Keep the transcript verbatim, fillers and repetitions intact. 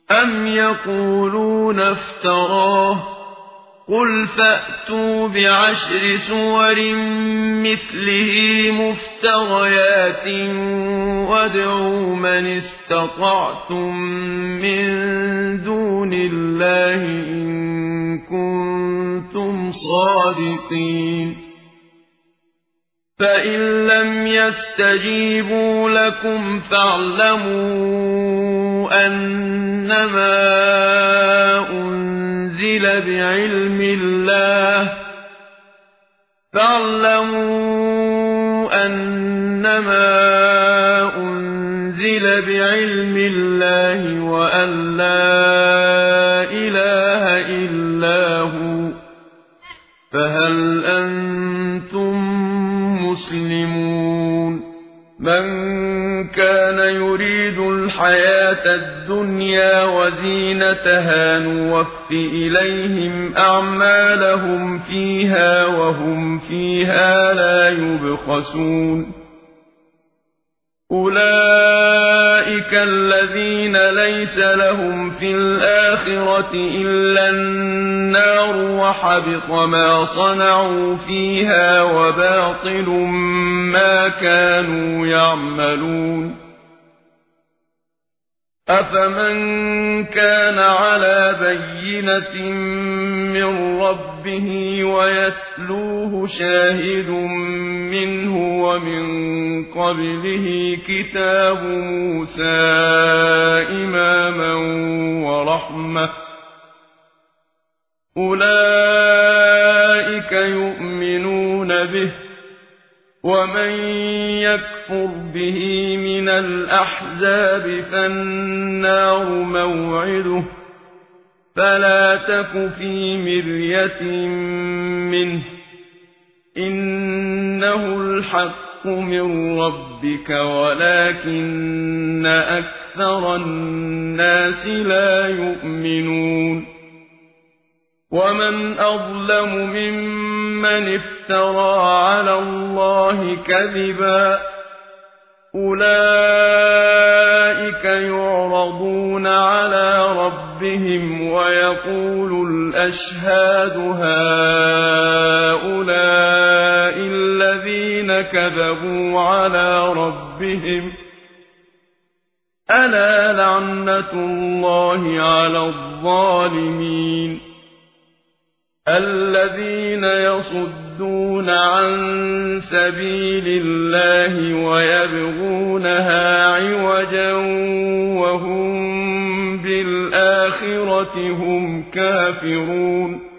أَمْ يَقُولُونَ افْتَرَاهُ قُلْ فَأْتُوا بِعَشْرِ سُوَرٍ مِثْلِهِ مُفْتَرَيَاتٍ وَادْعُوا مَنِ اسْتَطَعْتُم مِّن دُونِ اللَّهِ إِن كُنتُمْ صَادِقِينَ فَإِن لَّمْ يَسْتَجِيبُوا لَكُمْ فَاعْلَمُوا أَنَّمَا أُنزِلَ بِعِلْمِ اللَّهِ فَاعْلَمُوا أَنَّمَا أُنزِلَ بِعِلْمِ اللَّهِ وَأَن لَّا إِلَٰهَ إِلَّا هُوَ فَهَلْ أَنتُم مسلمون من كان يريد الحياة الدنيا وزينتها نوف إليهم أعمالهم فيها وهم فيها لا يبخسون أولئك الذين ليس لهم في الآخرة إلا النار وحبط ما صنعوا فيها وباطل ما كانوا يعملون أفمن كان على بينة من ربه ويتلوه شاهد منه ومن قبله كتاب موسى إماما ورحمة أولئك يؤمنون به ومن يكفر به من الأحزاب فالنار موعده فلا تك في مرية منه إنه الحق من ربك ولكن أكثر الناس لا يؤمنون ومن أظلم ممن افترى على الله كذبا أولئك يعرضون على ربهم ويقول الأشهاد هؤلاء الذين كذبوا على ربهم ألا لعنة الله على الظالمين الذين يصدون عن سبيل الله ويبغونها عوجا وهم بالآخرة هم كافرون